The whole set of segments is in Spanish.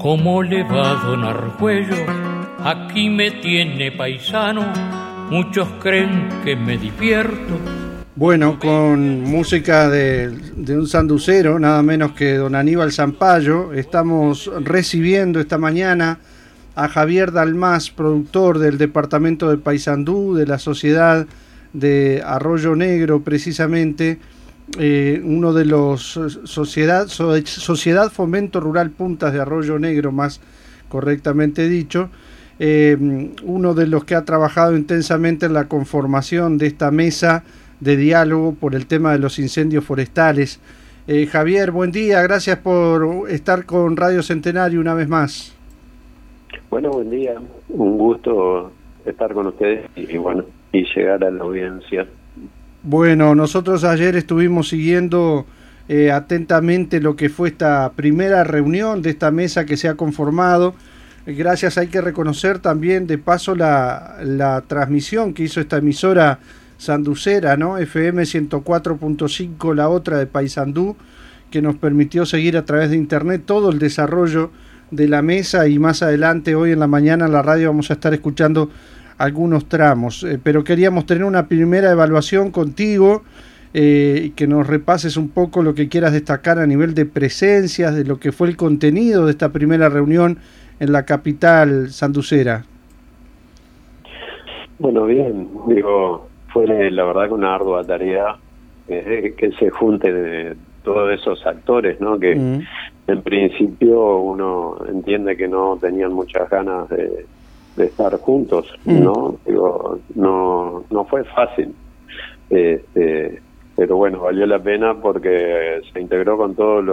¿Cómo le va, don Argüello? Aquí me tiene paisano, muchos creen que me divierto. Bueno, con música de un sanducero, nada menos que don Aníbal Zampayo, estamos recibiendo esta mañana a Javier Dalmás, productor del departamento de Paysandú, de la sociedad de Arroyo Negro, precisamente, uno de los Sociedad Fomento Rural Puntas de Arroyo Negro, más correctamente dicho, uno de los que ha trabajado intensamente en la conformación de esta mesa de diálogo por el tema de los incendios forestales. Javier, buen día, gracias por estar con Radio Centenario una vez más. Bueno, buen día, un gusto estar con ustedes y llegar a la audiencia. Bueno, nosotros ayer estuvimos siguiendo atentamente lo que fue esta primera reunión de esta mesa que se ha conformado. Gracias, hay que reconocer también de paso la transmisión que hizo esta emisora sanducera, ¿no? FM 104.5, la otra de Paysandú, que nos permitió seguir a través de internet todo el desarrollo de la mesa, y más adelante hoy en la mañana en la radio vamos a estar escuchando algunos tramos, pero queríamos tener una primera evaluación contigo, que nos repases un poco lo que quieras destacar a nivel de presencias, de lo que fue el contenido de esta primera reunión en la capital sanducera. Bueno, bien, fue la verdad que una ardua tarea que se junte de todos esos actores, ¿no? Que en principio uno entiende que no tenían muchas ganas de estar juntos, ¿no? No fue fácil, pero bueno, valió la pena porque se integró con todos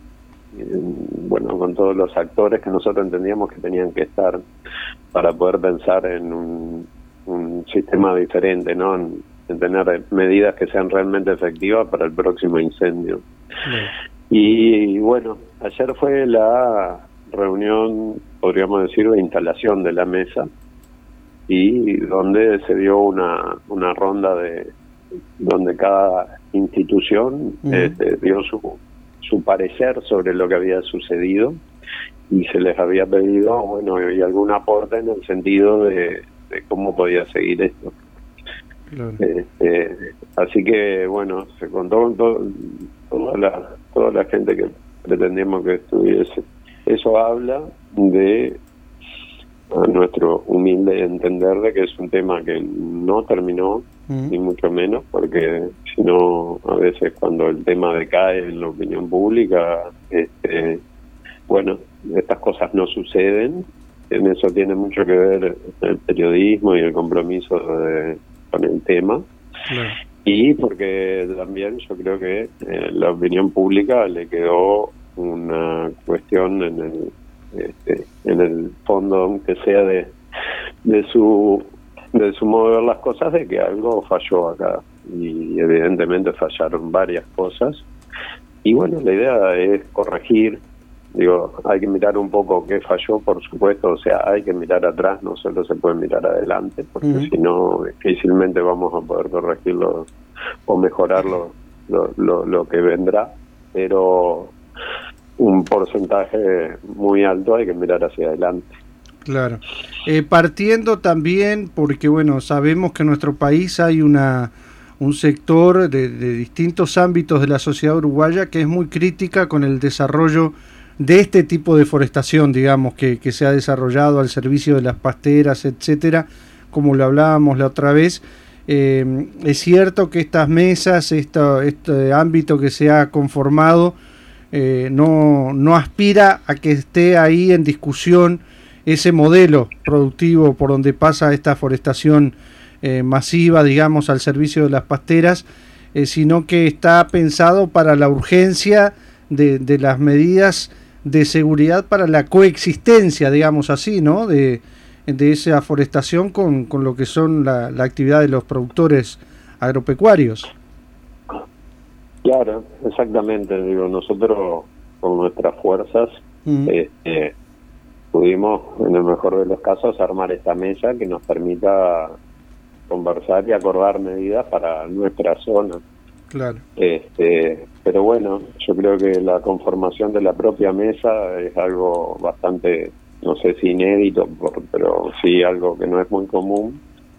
los actores que nosotros entendíamos que tenían que estar para poder pensar en un sistema diferente, ¿no? En tener medidas que sean realmente efectivas para el próximo incendio. Y bueno, ayer fue la reunión, podríamos decir, de instalación de la mesa, y donde se dio una ronda donde cada institución dio su parecer sobre lo que había sucedido, y se les había pedido, y algún aporte en el sentido de cómo podía seguir esto. Claro. Así que se contó con toda la gente que pretendíamos que estuviese. Eso habla de, a nuestro humilde entender, de que es un tema que no terminó, ni mucho menos, porque si no, a veces cuando el tema decae en la opinión pública, estas cosas no suceden. En eso tiene mucho que ver el periodismo y el compromiso con el tema. Claro. Y porque también yo creo que la opinión pública le quedó una cuestión en el fondo, aunque sea de su modo de ver las cosas, de que algo falló acá, y evidentemente fallaron varias cosas, y la idea es corregir. Hay que mirar un poco qué falló, por supuesto, hay que mirar atrás, no solo se puede mirar adelante, porque si no, difícilmente vamos a poder corregirlo o mejorar lo que vendrá, pero un porcentaje muy alto hay que mirar hacia adelante. Claro. Partiendo también, porque sabemos que en nuestro país hay un sector de distintos ámbitos de la sociedad uruguaya que es muy crítica con el desarrollo de este tipo de forestación, digamos, que se ha desarrollado al servicio de las pasteras, etcétera, como lo hablábamos la otra vez. Es cierto que estas mesas, este ámbito que se ha conformado, no aspira a que esté ahí en discusión ese modelo productivo por donde pasa esta forestación masiva, digamos, al servicio de las pasteras, sino que está pensado para la urgencia de las medidas de seguridad para la coexistencia, digamos así, ¿no? De esa forestación con lo que son la actividad de los productores agropecuarios. Claro, exactamente. Nosotros con nuestras fuerzas pudimos, en el mejor de los casos, armar esta mesa que nos permita conversar y acordar medidas para nuestra zona. Claro. Pero bueno, yo creo que la conformación de la propia mesa es algo bastante, no sé si inédito, pero sí algo que no es muy común.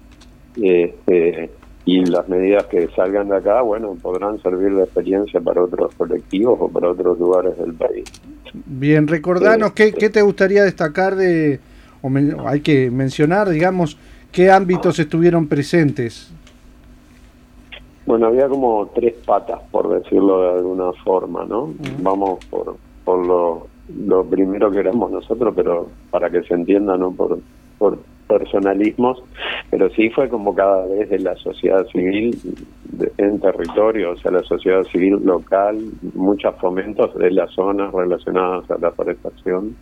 Y las medidas que salgan de acá, bueno, podrán servir de experiencia para otros colectivos o para otros lugares del país. Bien, recordanos, ¿qué te gustaría destacar hay que mencionar, digamos, qué ámbitos estuvieron presentes? Bueno, había como 3 patas, por decirlo de alguna forma, ¿no? Vamos por lo primero que éramos nosotros, pero para que se entienda, no por personalismos, pero sí fue convocada desde la sociedad civil en territorio, o sea, la sociedad civil local, muchos fomentos de las zonas relacionadas a la forestación.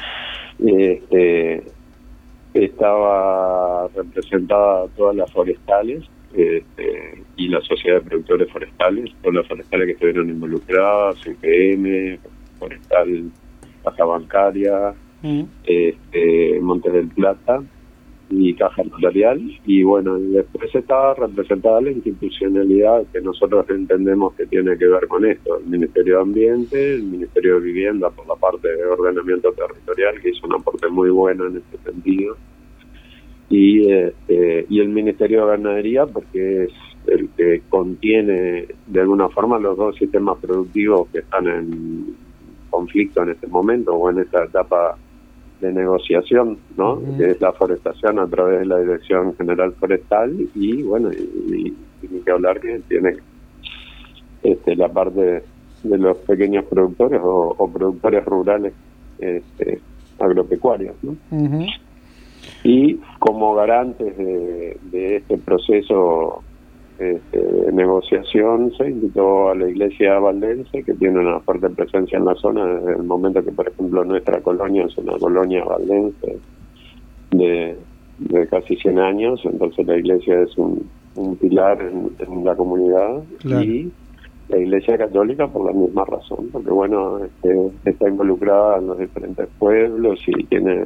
Estaba representada todas las forestales y la sociedad de productores forestales, todas las forestales que estuvieron involucradas, CPM, Forestal Caja Bancaria, Montes del Plata y Caja Notarial, y bueno, después estaba representada la institucionalidad que nosotros entendemos que tiene que ver con esto, el Ministerio de Ambiente, el Ministerio de Vivienda por la parte de ordenamiento territorial, que hizo un aporte muy bueno en este sentido, y el Ministerio de Ganadería, porque es el que contiene de alguna forma los 2 sistemas productivos que están en conflicto en este momento o en esta etapa de negociación, ¿no? Que es la forestación a través de la Dirección General Forestal y bueno, y que hablar que tiene la parte de los pequeños productores o productores rurales agropecuarios, ¿no? Y como garantes de este proceso de negociación se invitó a la Iglesia Valdense, que tiene una fuerte presencia en la zona desde el momento que, por ejemplo, nuestra colonia es una colonia valdense de casi 100 años, entonces la Iglesia es un pilar en la comunidad. Claro. Y la Iglesia Católica por la misma razón, porque bueno, está involucrada en los diferentes pueblos y tiene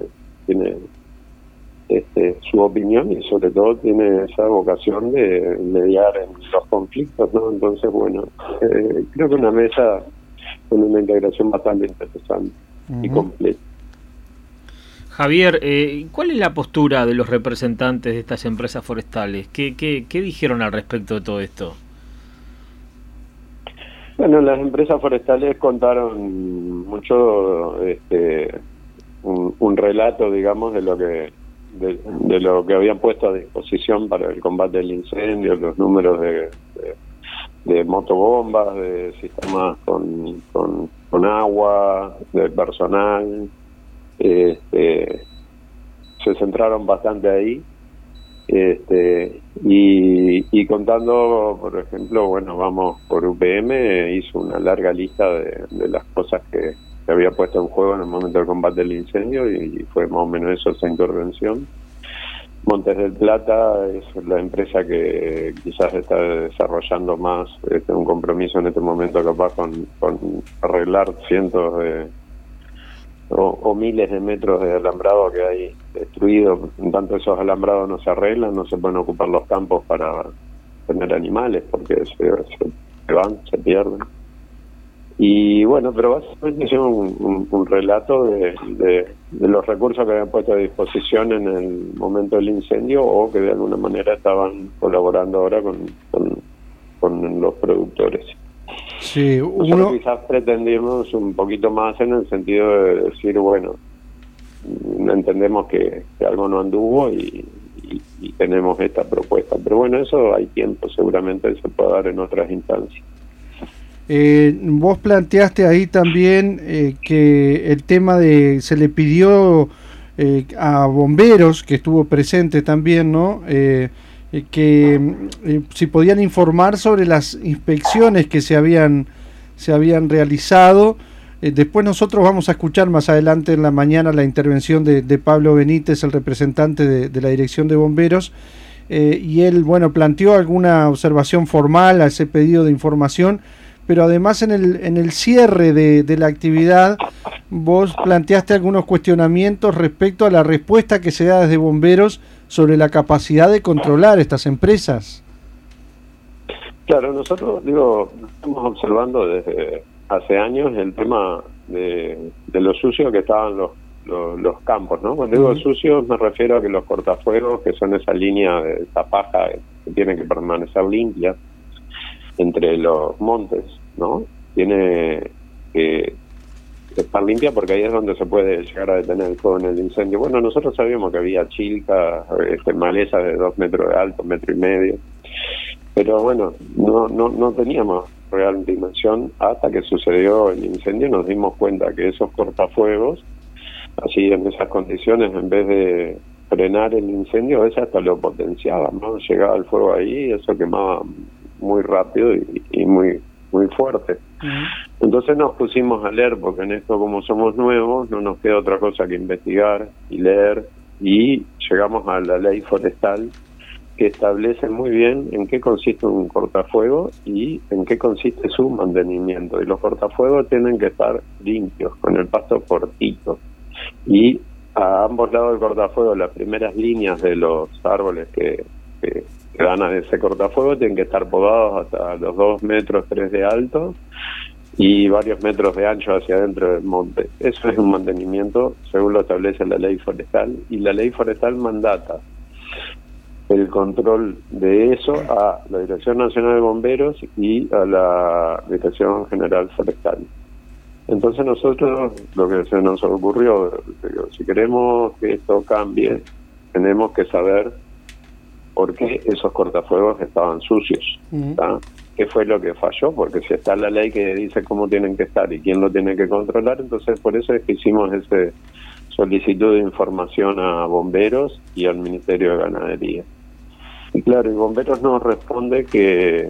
su opinión y sobre todo tiene esa vocación de mediar en los conflictos, ¿no? Entonces, bueno, creo que una mesa con una integración bastante interesante y completa. Javier, ¿cuál es la postura de los representantes de estas empresas forestales? ¿Qué dijeron al respecto de todo esto? Bueno, las empresas forestales contaron mucho un relato, digamos, de lo que habían puesto a disposición para el combate del incendio, los números de motobombas, de sistemas con agua, de personal. Se centraron bastante ahí. Y contando, por ejemplo, bueno, vamos por UPM, hizo una larga lista de las cosas que había puesto en juego en el momento del combate del incendio y fue más o menos eso, esa intervención. Montes del Plata es la empresa que quizás está desarrollando más un compromiso en este momento capaz con arreglar cientos o miles de metros de alambrado que hay destruido. En tanto esos alambrados no se arreglan, no se pueden ocupar los campos para tener animales porque se van, se pierden. Y bueno, pero básicamente es un relato de los recursos que habían puesto a disposición en el momento del incendio o que de alguna manera estaban colaborando ahora con los productores. Sí, nosotros quizás pretendimos un poquito más en el sentido de decir, bueno, entendemos que algo no anduvo y tenemos esta propuesta, pero bueno, eso hay tiempo, seguramente se puede dar en otras instancias. Vos planteaste ahí también que el tema se le pidió a bomberos, que estuvo presente también, ¿no? Que si podían informar sobre las inspecciones que se habían realizado. Después nosotros vamos a escuchar más adelante en la mañana la intervención de Pablo Benítez, el representante de la Dirección de Bomberos, y él, bueno, planteó alguna observación formal a ese pedido de información, pero además en el cierre de la actividad vos planteaste algunos cuestionamientos respecto a la respuesta que se da desde Bomberos sobre la capacidad de controlar estas empresas. Claro, nosotros, estamos observando desde hace años el tema de lo sucio que estaban los campos, ¿no? Cuando digo sucios me refiero a que los cortafuegos, que son esa línea de esa paja que tiene que permanecer limpia entre los montes, ¿no? Tiene que estar limpia porque ahí es donde se puede llegar a detener el fuego en el incendio. Bueno, nosotros sabíamos que había chilcas, malezas de 2 metros de alto, 1,5 metros, pero bueno, no teníamos real dimensión hasta que sucedió el incendio y nos dimos cuenta que esos cortafuegos, así en esas condiciones, en vez de frenar el incendio, a veces hasta lo potenciaba, ¿no? Llegaba el fuego ahí y eso quemaba muy rápido y muy fuerte. Entonces nos pusimos a leer, porque en esto, como somos nuevos, no nos queda otra cosa que investigar y leer, y llegamos a la ley forestal, que establece muy bien en qué consiste un cortafuego y en qué consiste su mantenimiento. Y los cortafuegos tienen que estar limpios, con el pasto cortito. Y a ambos lados del cortafuego, las primeras líneas de los árboles que dan a ese cortafuego tienen que estar podados hasta los 2 metros, 3 de alto y varios metros de ancho hacia adentro del monte. Eso es un mantenimiento según lo establece la ley forestal, y la ley forestal mandata el control de eso a la Dirección Nacional de Bomberos y a la Dirección General Forestal. Entonces nosotros, lo que se nos ocurrió, si queremos que esto cambie, tenemos que saber por qué esos cortafuegos estaban sucios, ¿tá? ¿Qué fue lo que falló? Porque si está la ley que dice cómo tienen que estar y quién lo tiene que controlar, entonces por eso es que hicimos ese solicitud de información a bomberos y al Ministerio de Ganadería. Y claro, y bomberos nos responde que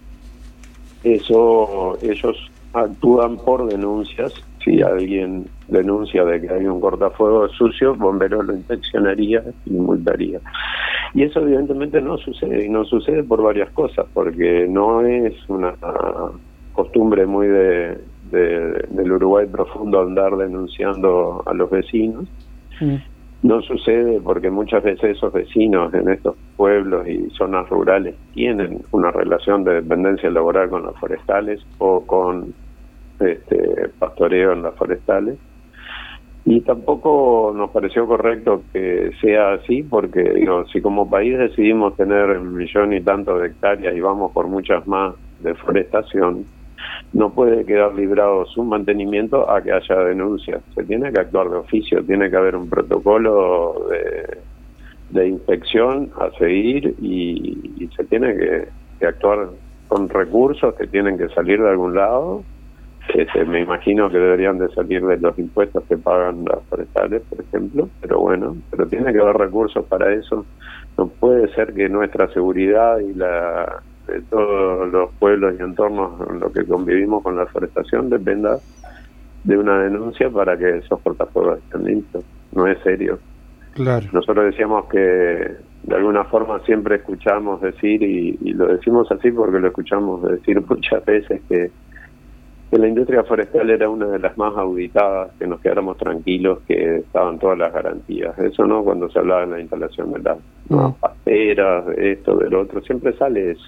eso ellos actúan por denuncias. Si alguien denuncia de que hay un cortafuego sucio, bomberos lo inspeccionaría y multaría. Y eso evidentemente no sucede, y no sucede por varias cosas, porque no es una costumbre muy del Uruguay profundo andar denunciando a los vecinos. No sucede porque muchas veces esos vecinos en estos pueblos y zonas rurales tienen una relación de dependencia laboral con las forestales o con pastoreo en las forestales, y tampoco nos pareció correcto que sea así, porque si como país decidimos tener 1 millón y tanto de hectáreas y vamos por muchas más de forestación, no puede quedar librado su mantenimiento a que haya denuncias. Se tiene que actuar de oficio, tiene que haber un protocolo de inspección a seguir, y se tiene que actuar con recursos que tienen que salir de algún lado. Me imagino que deberían de salir de los impuestos que pagan las forestales, por ejemplo, pero tiene que haber recursos para eso. No puede ser que nuestra seguridad y la de todos los pueblos y entornos en los que convivimos con la forestación dependa de una denuncia para que esos cortafuegos estén limpios. No es serio. Claro. Nosotros decíamos que de alguna forma siempre escuchamos decir, y lo decimos así porque lo escuchamos decir muchas veces, que la industria forestal era una de las más auditadas, que nos quedáramos tranquilos, que estaban todas las garantías. Eso no, cuando se hablaba de la instalación de las pasteras, de esto, del otro, siempre sale eso.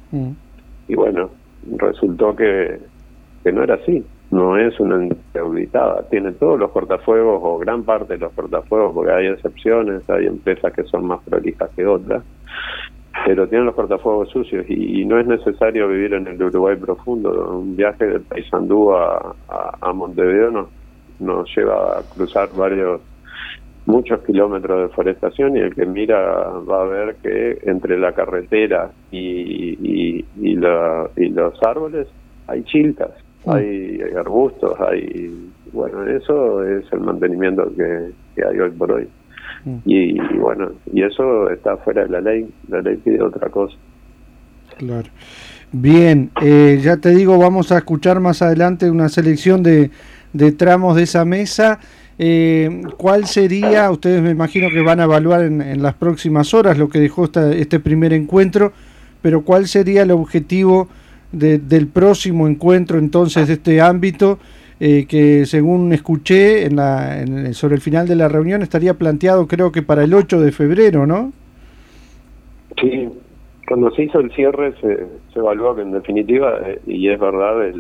Y bueno, resultó que no era así. No es una industria auditada, tiene todos los cortafuegos o gran parte de los cortafuegos, porque hay excepciones, hay empresas que son más prolijas que otras, pero tienen los cortafuegos sucios, y no es necesario vivir en el Uruguay profundo. Un viaje de Paysandú a Montevideo nos lleva a cruzar muchos kilómetros de forestación, y el que mira va a ver que entre la carretera y los árboles hay chilcas, hay arbustos, eso es el mantenimiento que hay hoy por hoy. Y eso está fuera de la ley pide otra cosa. Claro. Bien, ya te digo, vamos a escuchar más adelante una selección de tramos de esa mesa. ¿Cuál sería? Ustedes me imagino que van a evaluar en las próximas horas lo que dejó este primer encuentro, pero ¿cuál sería el objetivo del próximo encuentro entonces de este ámbito, que según escuché sobre el final de la reunión estaría planteado, creo que para el 8 de febrero, ¿no? Sí, Cuando se hizo el cierre se evaluó que en definitiva, y es verdad,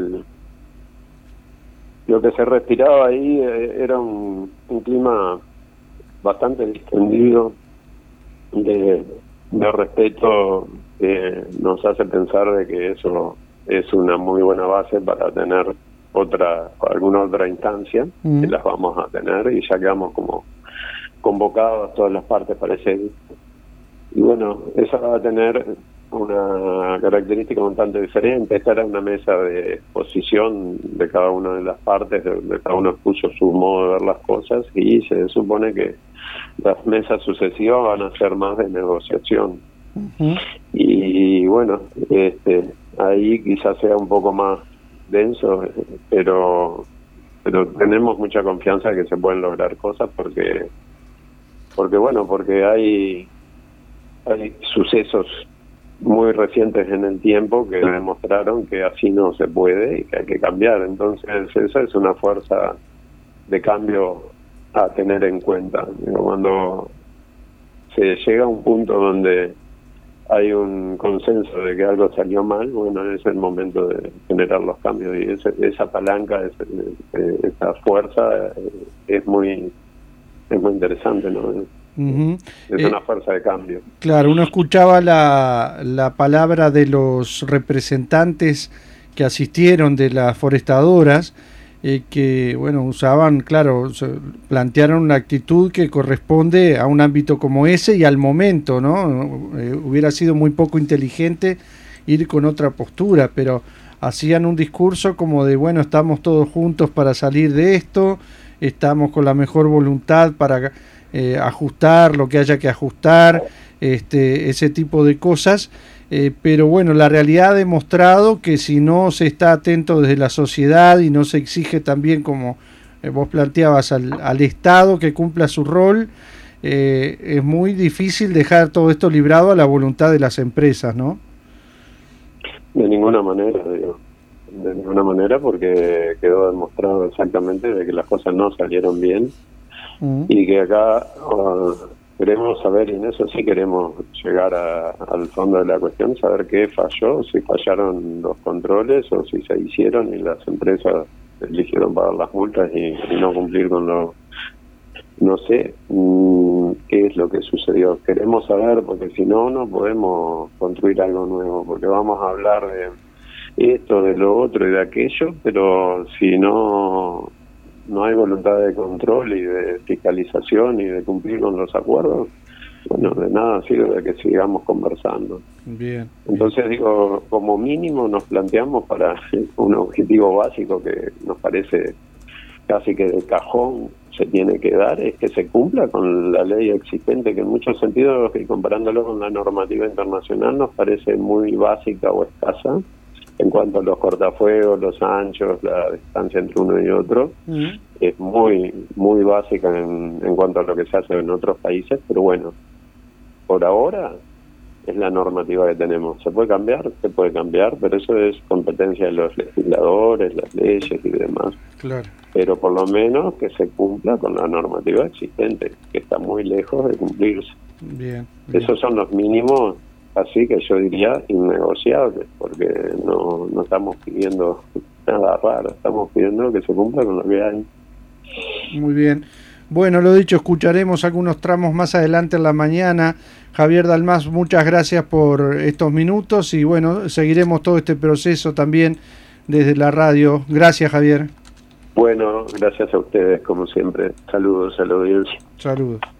lo que se respiraba ahí era un clima bastante distendido de respeto, que nos hace pensar de que eso es una muy buena base para tener alguna otra instancia, que las vamos a tener, y ya quedamos como convocados todas las partes para ese. Y bueno, esa va a tener una característica un tanto diferente. Esta era una mesa de exposición de cada una de las partes, donde cada uno puso su modo de ver las cosas, y se supone que las mesas sucesivas van a ser más de negociación. Y bueno, ahí quizás sea un poco más denso, pero tenemos mucha confianza de que se pueden lograr cosas porque hay sucesos muy recientes en el tiempo que demostraron que así no se puede y que hay que cambiar. Entonces esa es una fuerza de cambio a tener en cuenta. Cuando se llega a un punto donde hay un consenso de que algo salió mal, bueno, es el momento de generar los cambios, y esa palanca, esa fuerza es muy interesante, ¿no? Es una fuerza de cambio. Claro, uno escuchaba la palabra de los representantes que asistieron de las forestadoras, que bueno, usaban, claro, plantearon una actitud que corresponde a un ámbito como ese y al momento, ¿no? Hubiera sido muy poco inteligente ir con otra postura, pero hacían un discurso como de, bueno, estamos todos juntos para salir de esto, estamos con la mejor voluntad para ajustar lo que haya que ajustar, ese tipo de cosas. Pero bueno, la realidad ha demostrado que si no se está atento desde la sociedad y no se exige también, como vos planteabas, al Estado que cumpla su rol, es muy difícil dejar todo esto librado a la voluntad de las empresas, ¿no? De ninguna manera, de ninguna manera, porque quedó demostrado exactamente de que las cosas no salieron bien y que acá queremos saber, y en eso sí queremos llegar al fondo de la cuestión, saber qué falló, si fallaron los controles o si se hicieron y las empresas eligieron pagar las multas y no cumplir con no sé qué es lo que sucedió. Queremos saber, porque si no podemos construir algo nuevo, porque vamos a hablar de esto, de lo otro y de aquello, pero si no hay voluntad de control y de fiscalización y de cumplir con los acuerdos, bueno, de nada sirve que sigamos conversando. Bien. Entonces digo, como mínimo nos planteamos para un objetivo básico que nos parece casi que de cajón se tiene que dar, es que se cumpla con la ley existente, que en muchos sentidos, y comparándolo con la normativa internacional, nos parece muy básica o escasa en cuanto a los cortafuegos, los anchos, la distancia entre uno y otro. Es muy muy básica en cuanto a lo que se hace en otros países, pero bueno, por ahora es la normativa que tenemos. ¿Se puede cambiar? Pero eso es competencia de los legisladores, las leyes y demás. Claro. Pero por lo menos que se cumpla con la normativa existente, que está muy lejos de cumplirse. Bien. Esos son los mínimos, así que yo diría innegociables, porque no estamos pidiendo nada raro, estamos pidiendo que se cumpla con lo que hay. Muy bien. Bueno, lo dicho, escucharemos algunos tramos más adelante en la mañana. Javier Dalmás, muchas gracias por estos minutos y bueno, seguiremos todo este proceso también desde la radio. Gracias, Javier. Bueno, gracias a ustedes, como siempre. Saludos a la audiencia. Saludos.